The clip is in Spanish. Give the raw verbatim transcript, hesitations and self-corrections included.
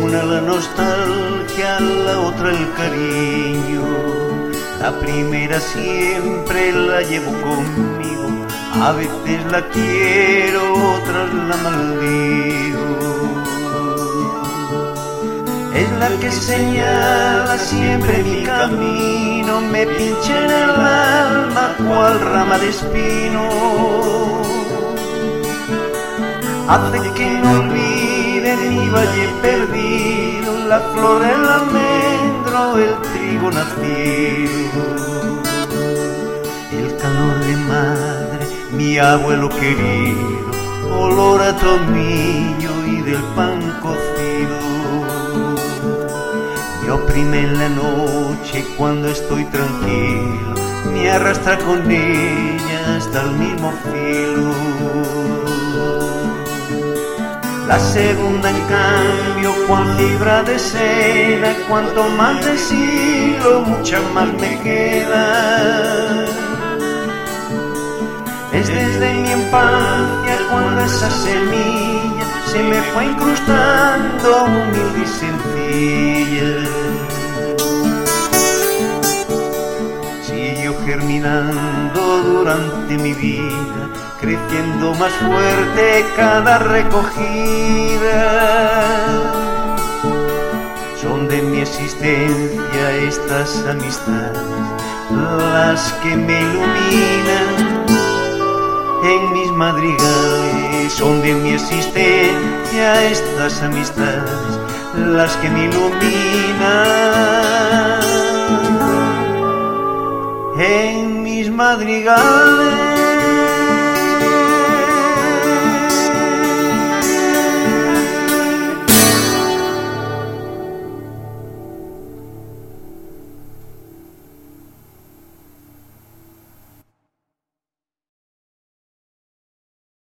Una la nostalgia, la otra el cariño. La primera siempre la llevo conmigo. A veces la quiero, otras la maldigo. Es la que señala siempre mi camino, me pincha en el alma cual rama de espino. Hace que no olvide mi valle perdido, la flor, el almendro, el trigo nacido. El calor de madre, mi abuelo querido, olor a tomillo y del pan cocido. Me oprime en la noche cuando estoy tranquilo, me arrastra con ella hasta el mismo filo. La segunda, en cambio, cual fibra de seda, cuanto más deshilo, mucha más me queda. Es desde mi infancia cuando esa semilla se me fue incrustando humilde y sencilla. Siguió germinando durante mi vida, creciendo más fuerte cada recogida. Son de mi existencia estas amistades, las que me iluminan en mis madrigales. Son de mi existencia estas amistades, las que me iluminan en mis madrigales.